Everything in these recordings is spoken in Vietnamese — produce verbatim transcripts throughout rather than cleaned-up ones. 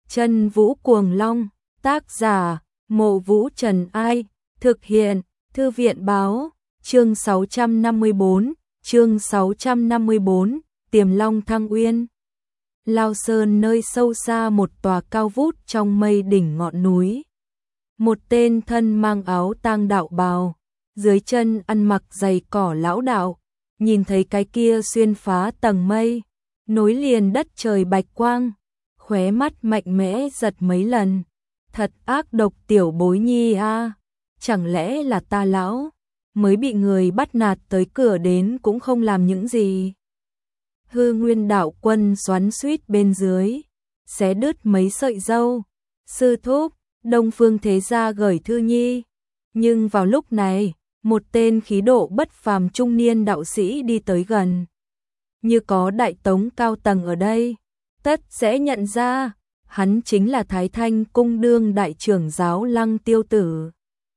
Chân Vũ Cuồng Long, tác giả, Mộ Vũ Trần Ai, thực hiện, Thư viện Báo, chương sáu trăm năm mươi bốn, chương sáu trăm năm mươi bốn, Tiềm Long Thăng Uyên. Lao Sơn nơi sâu xa một tòa cao vút trong mây đỉnh ngọn núi. Một tên thân mang áo tang đạo bào, dưới chân ăn mặc giày cỏ lão đạo, nhìn thấy cái kia xuyên phá tầng mây, nối liền đất trời bạch quang, khóe mắt mạnh mẽ giật mấy lần. Thật ác độc tiểu bối nhi a, chẳng lẽ là ta lão mới bị người bắt nạt tới cửa đến cũng không làm những gì. Hư Nguyên đạo quân xoắn xuýt bên dưới, xé đứt mấy sợi râu. Sư thúc, Đông Phương thế gia gửi thư nhi. Nhưng vào lúc này, một tên khí độ bất phàm trung niên đạo sĩ đi tới gần. Như có đại tống cao tầng ở đây, tất sẽ nhận ra, hắn chính là Thái Thanh cung đương đại trưởng giáo Lăng Tiêu Tử.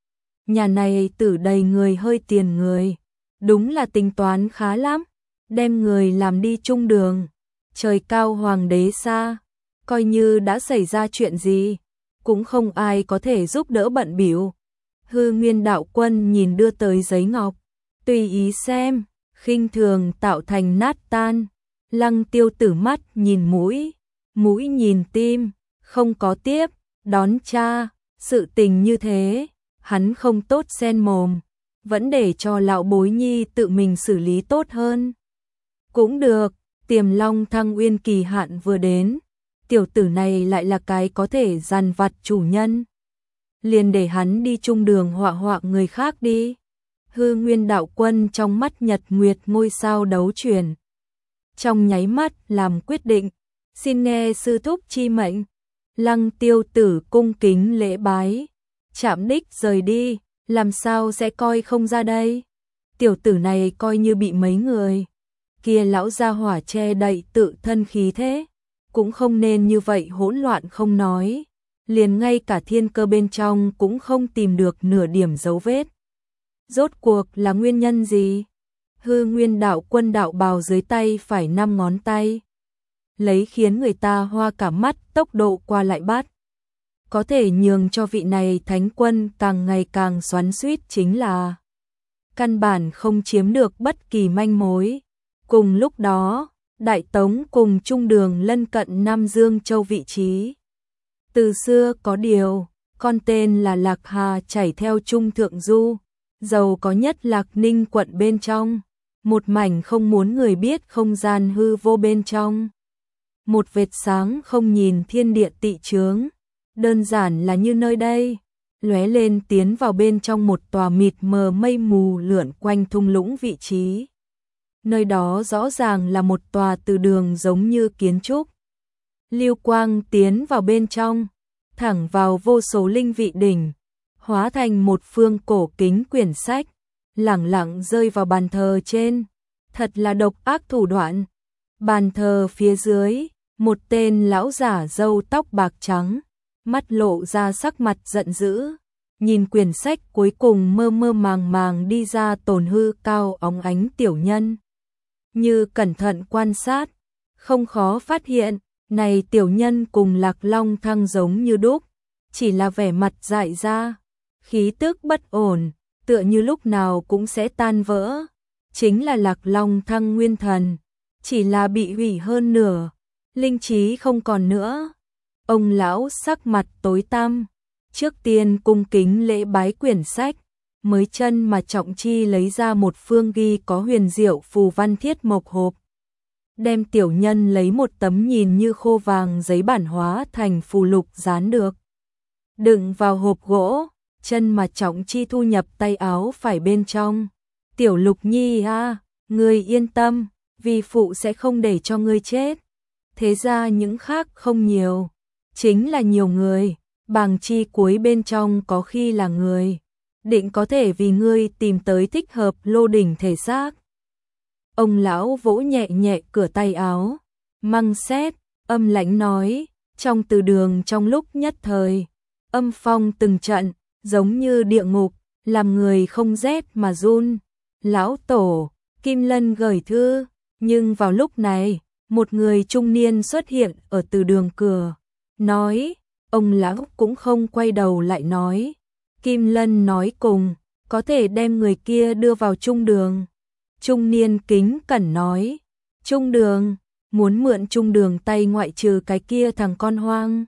Nhà này tử đầy người hơi tiền người, đúng là tính toán khá lắm, đem người làm đi trung đường. Trời cao hoàng đế xa, coi như đã xảy ra chuyện gì, cũng không ai có thể giúp đỡ bận bịu. Hư Nguyên đạo quân nhìn đưa tới giấy ngọc, tùy ý xem, khinh thường tạo thành nát tan. Lăng Tiêu Tử mắt nhìn mũi, mũi nhìn tim, không có tiếp, đón cha. Sự tình như thế, hắn không tốt xen mồm, vẫn để cho lão bối nhi tự mình xử lý tốt hơn. Cũng được, Tiềm Long Thăng Uyên kỳ hạn vừa đến, tiểu tử này lại là cái có thể dằn vặt chủ nhân. Liền để hắn đi trung đường họa họa người khác đi. Hư Nguyên đạo quân trong mắt nhật nguyệt ngôi sao đấu chuyển. Trong nháy mắt làm quyết định, xin nghe sư thúc chi mệnh. Lăng Tiêu Tử cung kính lễ bái, chạm đích rời đi, làm sao sẽ coi không ra đây. Tiểu tử này coi như bị mấy người kia lão gia hỏa che đậy tự thân khí thế, cũng không nên như vậy hỗn loạn không nói, liền ngay cả thiên cơ bên trong cũng không tìm được nửa điểm dấu vết. Rốt cuộc là nguyên nhân gì? Hư Nguyên đạo quân đạo bào dưới tay phải năm ngón tay, lấy khiến người ta hoa cả mắt tốc độ qua lại bắt. Có thể nhường cho vị này thánh quân càng ngày càng xoắn xuýt chính là căn bản không chiếm được bất kỳ manh mối. Cùng lúc đó, Đại Tống cùng trung đường lân cận Nam Dương Châu vị trí. Từ xưa có điều, con tên là Lạc Hà chảy theo Trung Thượng Du, giàu có nhất Lạc Ninh quận bên trong, một mảnh không muốn người biết không gian hư vô bên trong. Một vệt sáng không nhìn thiên địa tị chướng, đơn giản là như nơi đây, lóe lên tiến vào bên trong một tòa mịt mờ mây mù lượn quanh thung lũng vị trí. Nơi đó rõ ràng là một tòa từ đường giống như kiến trúc. Lưu quang tiến vào bên trong, thẳng vào vô số linh vị đỉnh, hóa thành một phương cổ kính quyển sách, lẳng lặng rơi vào bàn thờ trên. Thật là độc ác thủ đoạn. Bàn thờ phía dưới, một tên lão giả râu tóc bạc trắng, mắt lộ ra sắc mặt giận dữ, nhìn quyển sách cuối cùng mơ mơ màng màng đi ra tồn hư cao óng ánh tiểu nhân. Như cẩn thận quan sát, không khó phát hiện, này tiểu nhân cùng Lạc Long Thăng giống như đúc, chỉ là vẻ mặt dại ra, khí tức bất ổn, tựa như lúc nào cũng sẽ tan vỡ. Chính là Lạc Long Thăng nguyên thần, chỉ là bị hủy hơn nửa, linh trí không còn nữa. Ông lão sắc mặt tối tăm, trước tiên cung kính lễ bái quyển sách, mới chân mà trọng chi lấy ra một phương ghi có huyền diệu phù văn thiết mộc hộp. Đem tiểu nhân lấy một tấm nhìn như khô vàng giấy bản hóa thành phù lục dán được, đựng vào hộp gỗ, chân mà trọng chi thu nhập tay áo phải bên trong. Tiểu Lục nhi a, ngươi yên tâm, vì phụ sẽ không để cho ngươi chết. Thế ra những khác không nhiều, chính là nhiều người, bàng chi cuối bên trong có khi là người, định có thể vì ngươi tìm tới thích hợp lô đỉnh thể xác. Ông lão vỗ nhẹ nhẹ cửa tay áo, măng sét, âm lãnh nói, trong từ đường trong lúc nhất thời, âm phong từng trận, giống như địa ngục, làm người không rét mà run. Lão tổ, Kim Lân gửi thư, nhưng vào lúc này, một người trung niên xuất hiện ở từ đường cửa, nói, ông lão cũng không quay đầu lại nói. Kim Lân nói cùng, có thể đem người kia đưa vào trung đường. Trung niên kính cẩn nói, trung đường, muốn mượn trung đường tay ngoại trừ cái kia thằng con hoang.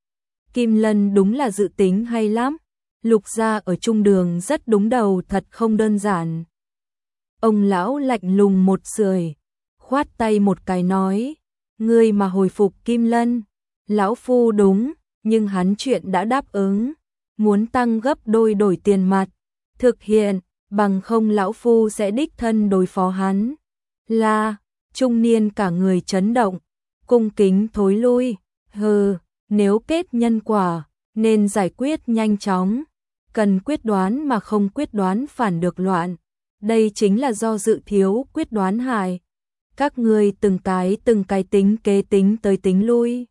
Kim Lân đúng là dự tính hay lắm, Lục gia ở trung đường rất đúng đầu, thật không đơn giản. Ông lão lạnh lùng một sưởi, khoát tay một cái nói, ngươi mà hồi phục Kim Lân, lão phu đúng, nhưng hắn chuyện đã đáp ứng, muốn tăng gấp đôi đổi tiền mặt, thực hiện, bằng không lão phu sẽ đích thân đối phó hắn. Là, trung niên cả người chấn động, cung kính thối lui, hừ, nếu kết nhân quả, nên giải quyết nhanh chóng, cần quyết đoán mà không quyết đoán phản được loạn, đây chính là do dự thiếu quyết đoán hại. Các ngươi từng cái từng cái tính kế tính tới tính lui.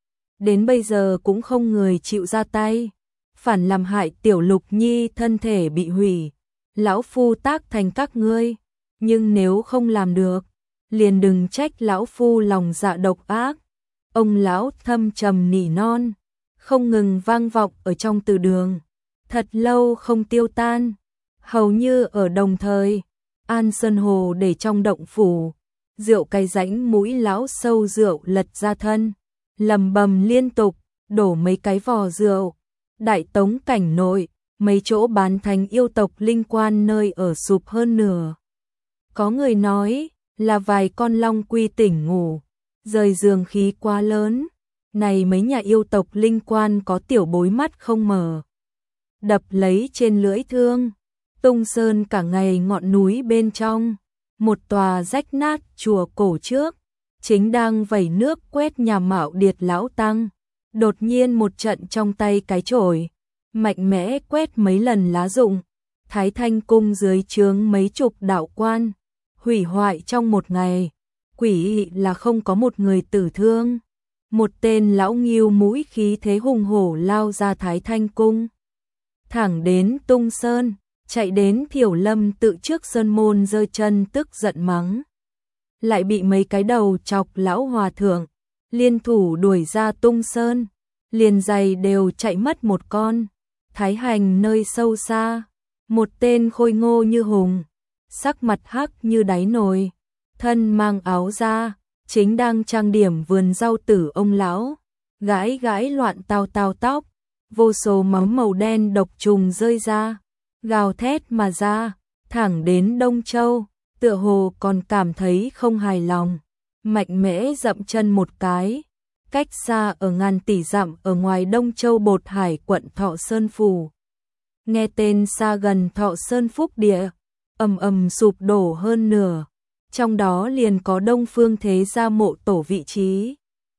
Đến bây giờ cũng không người chịu ra tay, phản làm hại tiểu Lục Nhi thân thể bị hủy. Lão phu tác thành các ngươi, nhưng nếu không làm được, liền đừng trách lão phu lòng dạ độc ác. Ông lão thâm trầm nỉ non, không ngừng vang vọng ở trong từ đường, thật lâu không tiêu tan. Hầu như ở đồng thời, An Sơn Hồ để trong động phủ, rượu cái rãnh mũi lão sâu rượu lật ra thân, lầm bầm liên tục, đổ mấy cái vò rượu. Đại Tống cảnh nội, mấy chỗ bán thành yêu tộc linh quan nơi ở sụp hơn nửa. Có người nói là vài con long quy tỉnh ngủ, rời giường khí quá lớn. Này mấy nhà yêu tộc linh quan có tiểu bối mắt không mở, đập lấy trên lưỡi thương. Tung Sơn cả ngày ngọn núi bên trong, một tòa rách nát chùa cổ trước, chính đang vẩy nước quét nhà Mạo Điệt lão tăng. Đột nhiên một trận trong tay cái chổi, mạnh mẽ quét mấy lần lá rụng, Thái Thanh cung dưới trướng mấy chục đạo quan, hủy hoại trong một ngày, quỷ là không có một người tử thương. Một tên lão nghiêu mũi khí thế hùng hổ lao ra Thái Thanh cung, thẳng đến Tung Sơn, chạy đến Thiểu Lâm tự trước sơn môn giơ chân tức giận mắng. Lại bị mấy cái đầu chọc lão hòa thượng liên thủ đuổi ra Tung Sơn, liền giày đều chạy mất một con. Thái Hành nơi sâu xa, một tên khôi ngô như hùng, sắc mặt hắc như đáy nồi, thân mang áo da, chính đang trang điểm vườn rau tử ông lão, gãi gãi loạn tao tao tóc, vô số máu màu đen độc trùng rơi ra, gào thét mà ra, thẳng đến Đông Châu, tựa hồ còn cảm thấy không hài lòng, mạnh mẽ dậm chân một cái. Cách xa ở ngàn tỷ dặm ở ngoài Đông Châu Bột Hải quận Thọ Sơn phủ. Nghe tên xa gần Thọ Sơn Phúc Địa, ầm ầm sụp đổ hơn nửa, trong đó liền có Đông Phương Thế Gia mộ tổ vị trí.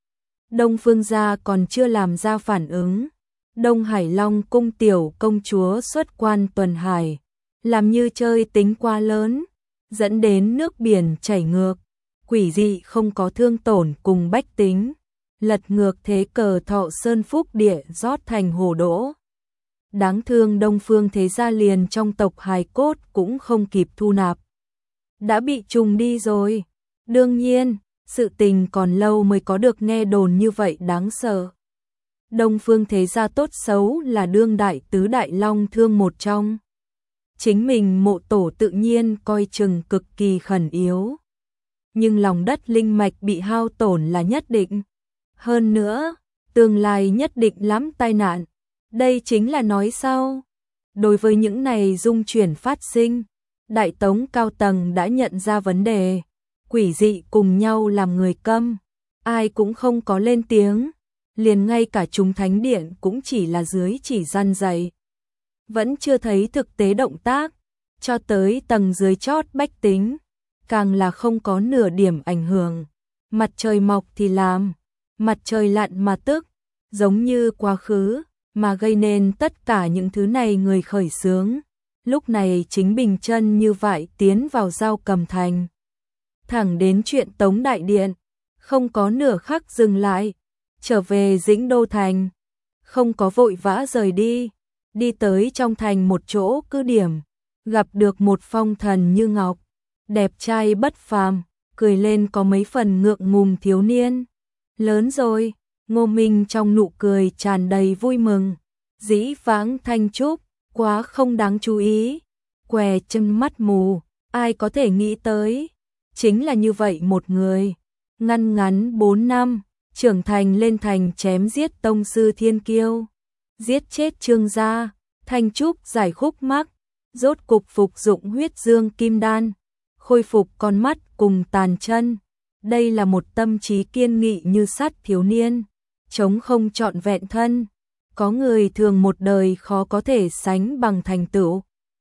Đông Phương gia còn chưa làm ra phản ứng, Đông Hải Long cung tiểu công chúa xuất quan tuần hải, làm như chơi tính quá lớn, dẫn đến nước biển chảy ngược, quỷ dị không có thương tổn cùng bách tính. Lật ngược thế cờ Thọ Sơn Phúc Địa rót thành hồ đỗ. Đáng thương Đông Phương Thế Gia liền trong tộc hài cốt cũng không kịp thu nạp, đã bị trùng đi rồi. Đương nhiên, sự tình còn lâu mới có được nghe đồn như vậy đáng sợ. Đông Phương Thế Gia tốt xấu là đương đại tứ đại long thương một trong. Chính mình mộ tổ tự nhiên coi chừng cực kỳ khẩn yếu. Nhưng lòng đất linh mạch bị hao tổn là nhất định. Hơn nữa, tương lai nhất định lắm tai nạn. Đây chính là nói sau. Đối với những này dung chuyển phát sinh, Đại Tống cao tầng đã nhận ra vấn đề. Quỷ dị cùng nhau làm người câm, ai cũng không có lên tiếng. Liền ngay cả chúng thánh điện cũng chỉ là dưới chỉ răn dạy, vẫn chưa thấy thực tế động tác. Cho tới tầng dưới chót bách tính, càng là không có nửa điểm ảnh hưởng. Mặt trời mọc thì làm, mặt trời lặn mà tức, giống như quá khứ, mà gây nên tất cả những thứ này người khởi xướng. Lúc này chính bình chân như vậy tiến vào Giao Cầm Thành, thẳng đến chuyện Tống Đại Điện, không có nửa khắc dừng lại, trở về Dĩnh Đô Thành, không có vội vã rời đi, đi tới trong thành một chỗ cứ điểm, gặp được một phong thần như ngọc, đẹp trai bất phàm, cười lên có mấy phần ngượng ngùng thiếu niên. Lớn rồi, Ngô Minh trong nụ cười tràn đầy vui mừng. Dĩ vãng Thanh Trúc, quá không đáng chú ý. Què chân mắt mù, ai có thể nghĩ tới. Chính là như vậy một người. Ngăn ngắn bốn năm, trưởng thành lên thành chém giết tông sư thiên kiêu. Giết chết Trương gia, Thanh Trúc giải khúc mắc, rốt cục phục dụng huyết dương kim đan, khôi phục con mắt cùng tàn chân. Đây là một tâm trí kiên nghị như sắt thiếu niên, chống không trọn vẹn thân. Có người thường một đời khó có thể sánh bằng thành tựu.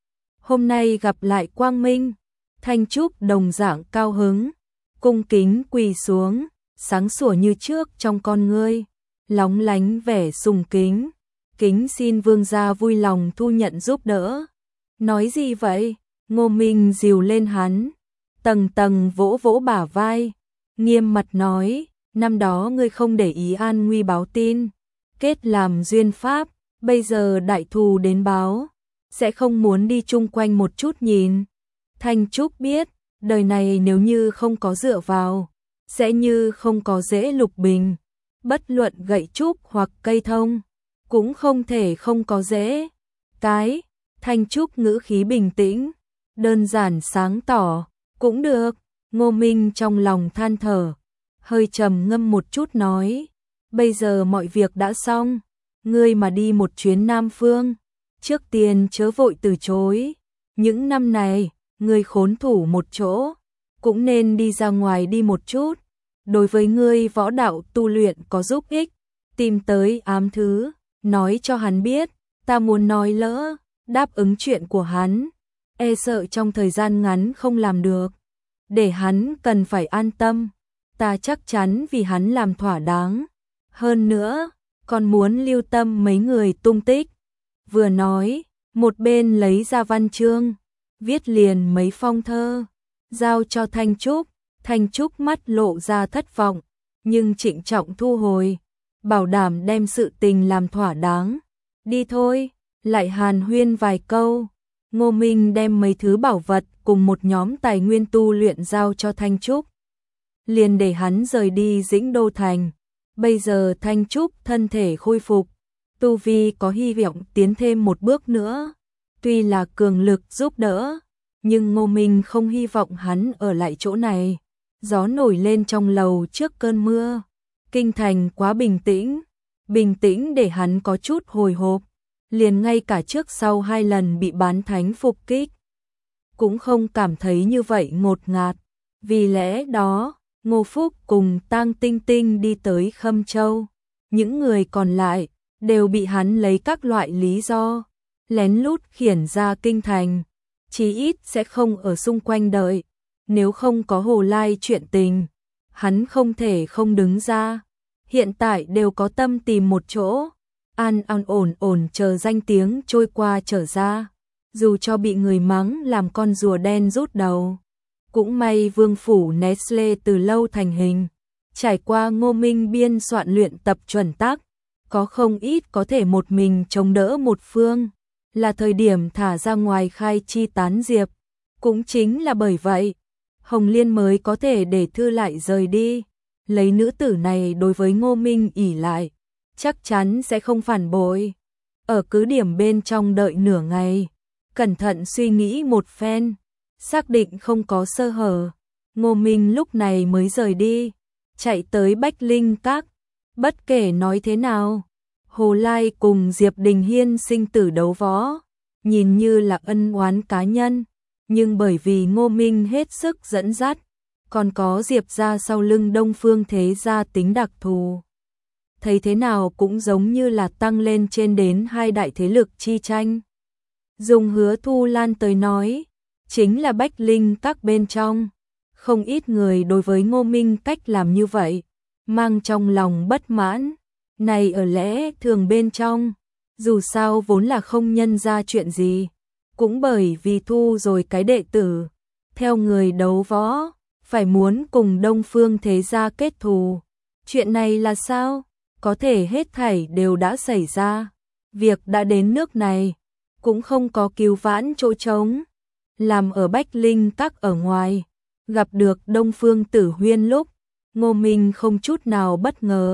Hôm nay gặp lại quang minh, Thanh Trúc đồng dạng cao hứng, cung kính quỳ xuống, sáng sủa như trước trong con ngươi, lóng lánh vẻ sùng kính. Kính xin vương gia vui lòng thu nhận giúp đỡ. Nói gì vậy? Ngô Minh dìu lên hắn, tầng tầng vỗ vỗ bả vai, nghiêm mặt nói, năm đó ngươi không để ý an nguy báo tin, kết làm duyên pháp, bây giờ đại thù đến báo, sẽ không muốn đi chung quanh một chút nhìn. Thanh Trúc biết, đời này nếu như không có dựa vào, sẽ như không có rễ lục bình, bất luận gậy trúc hoặc cây thông, cũng không thể không có rễ. Cái, Thanh Trúc ngữ khí bình tĩnh, đơn giản sáng tỏ, cũng được. Ngô Minh trong lòng than thở, hơi trầm ngâm một chút nói, bây giờ mọi việc đã xong, ngươi mà đi một chuyến Nam Phương, trước tiên chớ vội từ chối. Những năm này, ngươi khốn thủ một chỗ, cũng nên đi ra ngoài đi một chút. Đối với ngươi võ đạo tu luyện có giúp ích, tìm tới ám thứ, nói cho hắn biết, ta muốn nói lỡ, đáp ứng chuyện của hắn, e sợ trong thời gian ngắn không làm được. Để hắn cần phải an tâm, ta chắc chắn vì hắn làm thỏa đáng. Hơn nữa, còn muốn lưu tâm mấy người tung tích. Vừa nói, một bên lấy ra văn chương, viết liền mấy phong thơ, giao cho Thanh Trúc. Thanh Trúc mắt lộ ra thất vọng, nhưng trịnh trọng thu hồi, bảo đảm đem sự tình làm thỏa đáng. Đi thôi, lại hàn huyên vài câu. Ngô Minh đem mấy thứ bảo vật cùng một nhóm tài nguyên tu luyện giao cho Thanh Trúc, liền để hắn rời đi Dĩnh Đô Thành. Bây giờ Thanh Trúc thân thể khôi phục, tu vi có hy vọng tiến thêm một bước nữa. Tuy là cường lực giúp đỡ, nhưng Ngô Minh không hy vọng hắn ở lại chỗ này. Gió nổi lên trong lầu trước cơn mưa, kinh thành quá bình tĩnh, bình tĩnh để hắn có chút hồi hộp. Liền ngay cả trước sau hai lần bị bán thánh phục kích, cũng không cảm thấy như vậy ngột ngạt. Vì lẽ đó, Ngô Phúc cùng Tang Tinh Tinh đi tới Khâm Châu. Những người còn lại đều bị hắn lấy các loại lý do lén lút khiển ra kinh thành, chí ít sẽ không ở xung quanh đợi. Nếu không có Hồ Lai chuyện tình, hắn không thể không đứng ra. Hiện tại đều có tâm tìm một chỗ, an an ổn ổn chờ danh tiếng trôi qua trở ra. Dù cho bị người mắng làm con rùa đen rút đầu, cũng may vương phủ Nestle từ lâu thành hình. Trải qua Ngô Minh biên soạn luyện tập chuẩn tắc, có không ít có thể một mình chống đỡ một phương. Là thời điểm thả ra ngoài khai chi tán diệp. Cũng chính là bởi vậy, Hồng Liên mới có thể để Thư lại rời đi. Lấy nữ tử này đối với Ngô Minh ỷ lại, chắc chắn sẽ không phản bội. Ở cứ điểm bên trong đợi nửa ngày, cẩn thận suy nghĩ một phen, xác định không có sơ hở, Ngô Minh lúc này mới rời đi, chạy tới Bách Linh Các. Bất kể nói thế nào, Hồ Lai cùng Diệp Đình Hiên sinh tử đấu võ, nhìn như là ân oán cá nhân, nhưng bởi vì Ngô Minh hết sức dẫn dắt, còn có Diệp gia sau lưng Đông Phương thế gia tính đặc thù. Thấy thế nào cũng giống như là tăng lên trên đến hai đại thế lực chi tranh. Dùng Hứa Thu Lan tới nói, chính là Bách Linh Các bên trong. Không ít người đối với Ngô Minh cách làm như vậy, mang trong lòng bất mãn. Này ở lẽ thường bên trong, dù sao vốn là không nhân ra chuyện gì. Cũng bởi vì thu rồi cái đệ tử, theo người đấu võ, phải muốn cùng Đông Phương thế gia kết thù. Chuyện này là sao? Có thể hết thảy đều đã xảy ra. Việc đã đến nước này, cũng không có cứu vãn chỗ trống. Làm ở Bách Linh Các ở ngoài, gặp được Đông Phương Tử Huyên lúc, Ngô Minh không chút nào bất ngờ.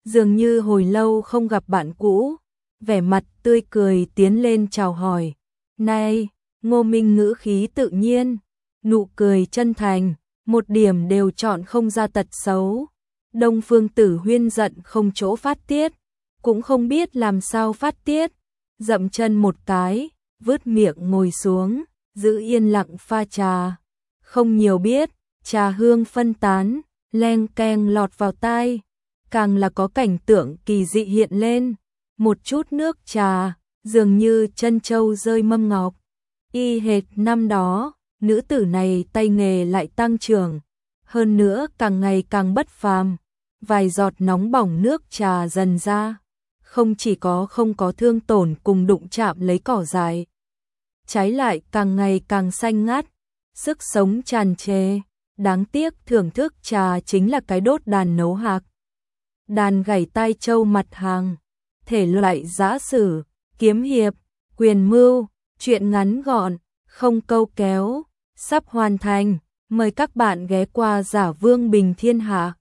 dường như hồi lâu không gặp bạn cũ, vẻ mặt tươi cười tiến lên chào hỏi. Này, Ngô Minh ngữ khí tự nhiên, nụ cười chân thành, một điểm đều chọn không ra tật xấu. Đông Phương Tử Huyên giận không chỗ phát tiết, cũng không biết làm sao phát tiết, dậm chân một cái, vứt miệng ngồi xuống, giữ yên lặng pha trà. Không nhiều biết, trà hương phân tán, leng keng lọt vào tai, càng là có cảnh tượng kỳ dị hiện lên, một chút nước trà, dường như chân châu rơi mâm ngọc. Y hệt năm đó, nữ tử này tay nghề lại tăng trưởng, hơn nữa càng ngày càng bất phàm, vài giọt nóng bỏng nước trà dần ra, không chỉ có không có thương tổn cùng đụng chạm lấy cỏ dại, trái lại càng ngày càng xanh ngắt, sức sống tràn trề. Đáng tiếc thưởng thức trà chính là cái đốt đàn nấu hạc, đàn gảy tai châu mặt hàng, thể loại giã sử, kiếm hiệp, quyền mưu, truyện ngắn gọn, không câu kéo, sắp hoàn thành, mời các bạn ghé qua Giả Vương Bình Thiên Hạ.